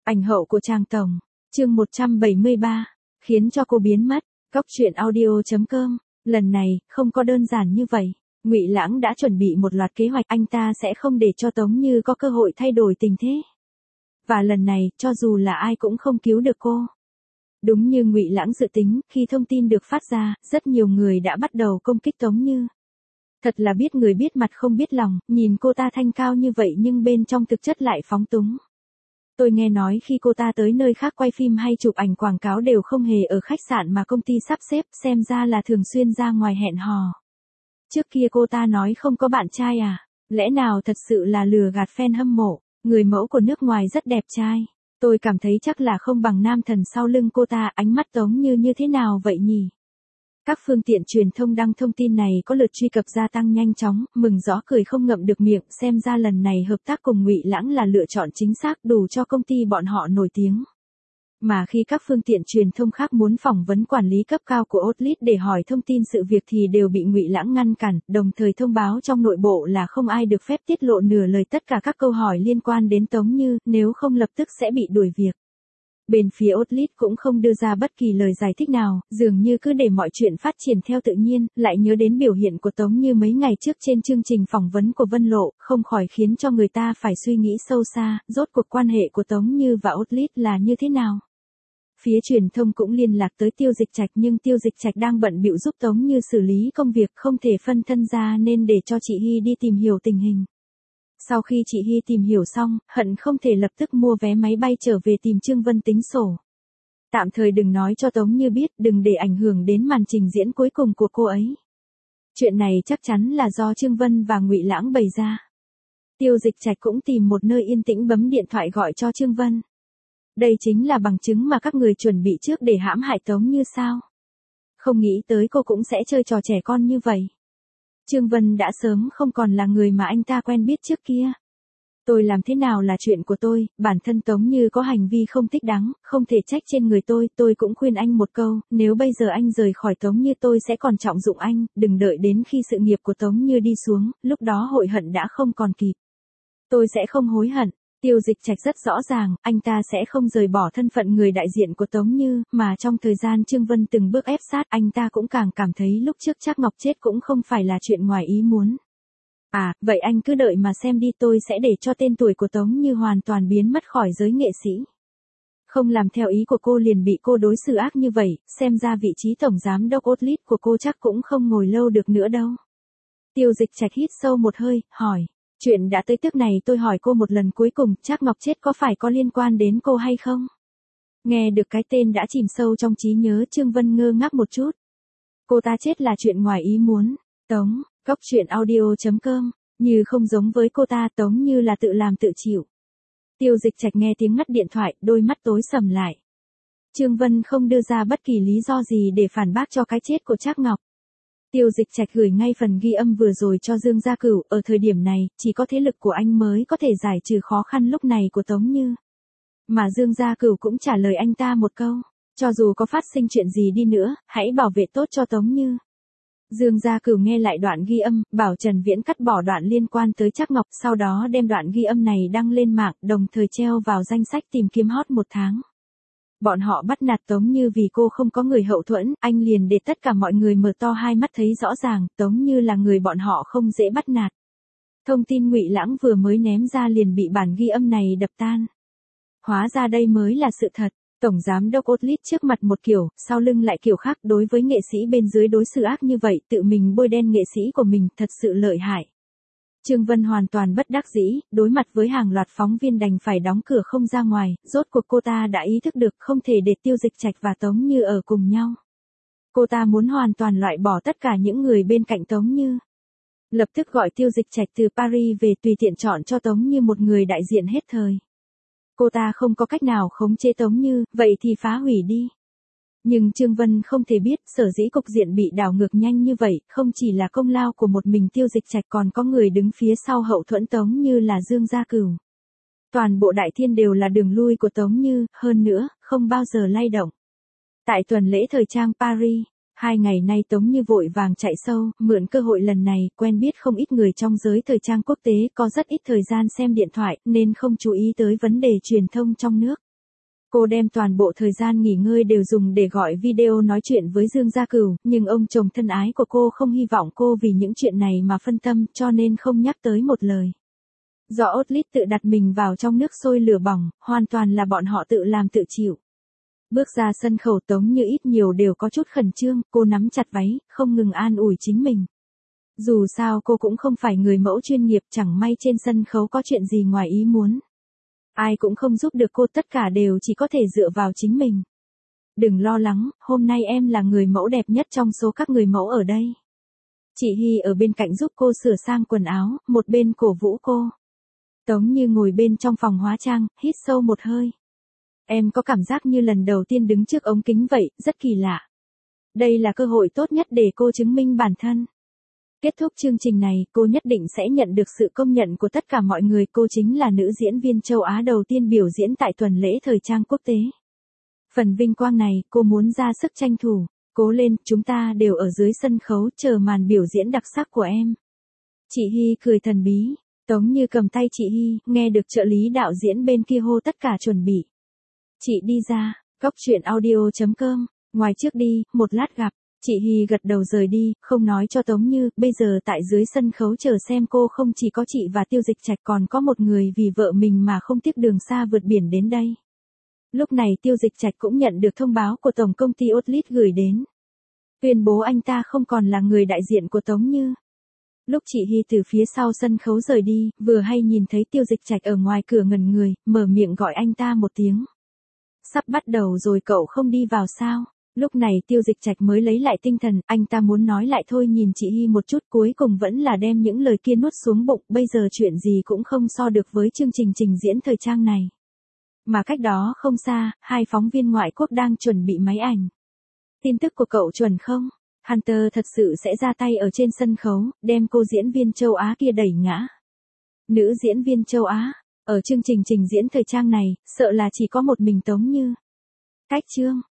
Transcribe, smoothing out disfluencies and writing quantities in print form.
Ảnh hậu của Tràng Tổng, chương 173, khiến cho cô biến mất. Góc truyện audio.com, lần này, không có đơn giản như vậy. Ngụy Lãng đã chuẩn bị một loạt kế hoạch, anh ta sẽ không để cho Tống Như có cơ hội thay đổi tình thế. Và lần này, cho dù là ai cũng không cứu được cô. Đúng như Ngụy Lãng dự tính, khi thông tin được phát ra, rất nhiều người đã bắt đầu công kích Tống Như. Thật là biết người biết mặt không biết lòng, nhìn cô ta thanh cao như vậy nhưng bên trong thực chất lại phóng túng. Tôi nghe nói khi cô ta tới nơi khác quay phim hay chụp ảnh quảng cáo đều không hề ở khách sạn mà công ty sắp xếp, xem ra là thường xuyên ra ngoài hẹn hò. Trước kia cô ta nói không có bạn trai à? Lẽ nào thật sự là lừa gạt fan hâm mộ? Người mẫu của nước ngoài rất đẹp trai. Tôi cảm thấy chắc là không bằng nam thần sau lưng cô ta. Ánh mắt Tống như thế nào vậy nhỉ? Các phương tiện truyền thông đăng thông tin này có lượt truy cập gia tăng nhanh chóng, mừng rõ cười không ngậm được miệng, xem ra lần này hợp tác cùng Ngụy Lãng là lựa chọn chính xác, đủ cho công ty bọn họ nổi tiếng. Mà khi các phương tiện truyền thông khác muốn phỏng vấn quản lý cấp cao của Outlet để hỏi thông tin sự việc thì đều bị Ngụy Lãng ngăn cản, đồng thời thông báo trong nội bộ là không ai được phép tiết lộ nửa lời tất cả các câu hỏi liên quan đến Tống Như, nếu không lập tức sẽ bị đuổi việc. Bên phía Outlet cũng không đưa ra bất kỳ lời giải thích nào, dường như cứ để mọi chuyện phát triển theo tự nhiên, lại nhớ đến biểu hiện của Tống Như mấy ngày trước trên chương trình phỏng vấn của Vân Lộ, không khỏi khiến cho người ta phải suy nghĩ sâu xa, rốt cuộc quan hệ của Tống Như và Outlet là như thế nào. Phía truyền thông cũng liên lạc tới Tiêu Dịch Trạch nhưng Tiêu Dịch Trạch đang bận bịu giúp Tống Như xử lý công việc không thể phân thân ra nên để cho chị Hy đi tìm hiểu tình hình. Sau khi chị Hy tìm hiểu xong, hận không thể lập tức mua vé máy bay trở về tìm Trương Vân tính sổ. Tạm thời đừng nói cho Tống Như biết, đừng để ảnh hưởng đến màn trình diễn cuối cùng của cô ấy. Chuyện này chắc chắn là do Trương Vân và Ngụy Lãng bày ra. Tiêu Dịch Trạch cũng tìm một nơi yên tĩnh bấm điện thoại gọi cho Trương Vân. Đây chính là bằng chứng mà các người chuẩn bị trước để hãm hại Tống Như sao? Không nghĩ tới cô cũng sẽ chơi trò trẻ con như vậy. Trương Vân đã sớm không còn là người mà anh ta quen biết trước kia. Tôi làm thế nào là chuyện của tôi, bản thân Tống Như có hành vi không thích đáng, không thể trách trên người tôi cũng khuyên anh một câu, nếu bây giờ anh rời khỏi Tống Như tôi sẽ còn trọng dụng anh, đừng đợi đến khi sự nghiệp của Tống Như đi xuống, lúc đó hối hận đã không còn kịp. Tôi sẽ không hối hận. Tiêu Dịch Trạch rất rõ ràng, anh ta sẽ không rời bỏ thân phận người đại diện của Tống Như, mà trong thời gian Trương Vân từng bước ép sát, anh ta cũng càng cảm thấy lúc trước Trác Ngọc chết cũng không phải là chuyện ngoài ý muốn. À, vậy anh cứ đợi mà xem đi, tôi sẽ để cho tên tuổi của Tống Như hoàn toàn biến mất khỏi giới nghệ sĩ. Không làm theo ý của cô liền bị cô đối xử ác như vậy, xem ra vị trí tổng giám đốc Outlet của cô chắc cũng không ngồi lâu được nữa đâu. Tiêu Dịch Trạch hít sâu một hơi, hỏi. Chuyện đã tới tức này tôi hỏi cô một lần cuối cùng, Trác Ngọc chết có phải có liên quan đến cô hay không? Nghe được cái tên đã chìm sâu trong trí nhớ Trương Vân ngơ ngác một chút. Cô ta chết là chuyện ngoài ý muốn. Tống, góc truyện audio.com, như không giống với cô ta, Tống Như là tự làm tự chịu. Tiêu Dịch Trạch nghe tiếng ngắt điện thoại, đôi mắt tối sầm lại. Trương Vân không đưa ra bất kỳ lý do gì để phản bác cho cái chết của Trác Ngọc. Tiêu Dịch Trạch gửi ngay phần ghi âm vừa rồi cho Dương Gia Cửu, ở thời điểm này, chỉ có thế lực của anh mới có thể giải trừ khó khăn lúc này của Tống Như. Mà Dương Gia Cửu cũng trả lời anh ta một câu, cho dù có phát sinh chuyện gì đi nữa, hãy bảo vệ tốt cho Tống Như. Dương Gia Cửu nghe lại đoạn ghi âm, bảo Trần Viễn cắt bỏ đoạn liên quan tới Trác Ngọc, sau đó đem đoạn ghi âm này đăng lên mạng, đồng thời treo vào danh sách tìm kiếm hot 1 tháng. Bọn họ bắt nạt Tống Như vì cô không có người hậu thuẫn, anh liền để tất cả mọi người mở to hai mắt thấy rõ ràng, Tống Như là người bọn họ không dễ bắt nạt. Thông tin Ngụy Lãng vừa mới ném ra liền bị bản ghi âm này đập tan. Hóa ra đây mới là sự thật, tổng giám đốc Outlet trước mặt một kiểu, sau lưng lại kiểu khác, đối với nghệ sĩ bên dưới đối xử ác như vậy, tự mình bôi đen nghệ sĩ của mình, thật sự lợi hại. Trương Vân hoàn toàn bất đắc dĩ, đối mặt với hàng loạt phóng viên đành phải đóng cửa không ra ngoài, rốt cuộc cô ta đã ý thức được không thể để Tiêu Dịch Trạch và Tống Như ở cùng nhau. Cô ta muốn hoàn toàn loại bỏ tất cả những người bên cạnh Tống Như. Lập tức gọi Tiêu Dịch Trạch từ Paris về tùy tiện chọn cho Tống Như một người đại diện hết thời. Cô ta không có cách nào khống chế Tống Như, vậy thì phá hủy đi. Nhưng Trương Vân không thể biết, sở dĩ cục diện bị đảo ngược nhanh như vậy, không chỉ là công lao của một mình Tiêu Dịch Trạch còn có người đứng phía sau hậu thuẫn Tống Như là Dương Gia Cửu. Toàn bộ Đại Thiên đều là đường lui của Tống Như, hơn nữa, không bao giờ lay động. Tại tuần lễ thời trang Paris, 2 ngày nay Tống Như vội vàng chạy sâu, mượn cơ hội lần này, quen biết không ít người trong giới thời trang quốc tế, có rất ít thời gian xem điện thoại, nên không chú ý tới vấn đề truyền thông trong nước. Cô đem toàn bộ thời gian nghỉ ngơi đều dùng để gọi video nói chuyện với Dương Gia Cửu, nhưng ông chồng thân ái của cô không hy vọng cô vì những chuyện này mà phân tâm, cho nên không nhắc tới một lời. Do Otlit tự đặt mình vào trong nước sôi lửa bỏng, hoàn toàn là bọn họ tự làm tự chịu. Bước ra sân khấu Tống Như ít nhiều đều có chút khẩn trương, cô nắm chặt váy, không ngừng an ủi chính mình. Dù sao cô cũng không phải người mẫu chuyên nghiệp, chẳng may trên sân khấu có chuyện gì ngoài ý muốn. Ai cũng không giúp được cô, tất cả đều chỉ có thể dựa vào chính mình. Đừng lo lắng, hôm nay em là người mẫu đẹp nhất trong số các người mẫu ở đây. Chị Hy ở bên cạnh giúp cô sửa sang quần áo, một bên cổ vũ cô. Tống Như ngồi bên trong phòng hóa trang, hít sâu một hơi. Em có cảm giác như lần đầu tiên đứng trước ống kính vậy, rất kỳ lạ. Đây là cơ hội tốt nhất để cô chứng minh bản thân. Kết thúc chương trình này, cô nhất định sẽ nhận được sự công nhận của tất cả mọi người. Cô chính là nữ diễn viên châu Á đầu tiên biểu diễn tại tuần lễ thời trang quốc tế. Phần vinh quang này, cô muốn ra sức tranh thủ. Cố lên, chúng ta đều ở dưới sân khấu chờ màn biểu diễn đặc sắc của em. Chị Hy cười thần bí. Tống Như cầm tay chị Hy, nghe được trợ lý đạo diễn bên kia hô tất cả chuẩn bị. Chị đi ra, goctruyện.audio.com, ngoài trước đi, một lát gặp. Chị Hy gật đầu rời đi, không nói cho Tống Như, bây giờ tại dưới sân khấu chờ xem cô không chỉ có chị và Tiêu Dịch Trạch còn có một người vì vợ mình mà không tiếc đường xa vượt biển đến đây. Lúc này Tiêu Dịch Trạch cũng nhận được thông báo của tổng công ty Otlit gửi đến. Tuyên bố anh ta không còn là người đại diện của Tống Như. Lúc chị Hy từ phía sau sân khấu rời đi, vừa hay nhìn thấy Tiêu Dịch Trạch ở ngoài cửa ngẩn người, mở miệng gọi anh ta một tiếng. Sắp bắt đầu rồi cậu không đi vào sao? Lúc này Tiêu Dịch Trạch mới lấy lại tinh thần, anh ta muốn nói lại thôi nhìn chị Hy một chút cuối cùng vẫn là đem những lời kia nuốt xuống bụng, bây giờ chuyện gì cũng không so được với chương trình trình diễn thời trang này. Mà cách đó không xa, hai phóng viên ngoại quốc đang chuẩn bị máy ảnh. Tin tức của cậu chuẩn không? Hunter thật sự sẽ ra tay ở trên sân khấu, đem cô diễn viên châu Á kia đẩy ngã. Nữ diễn viên châu Á, ở chương trình trình diễn thời trang này, sợ là chỉ có một mình Tống Như. Cách chương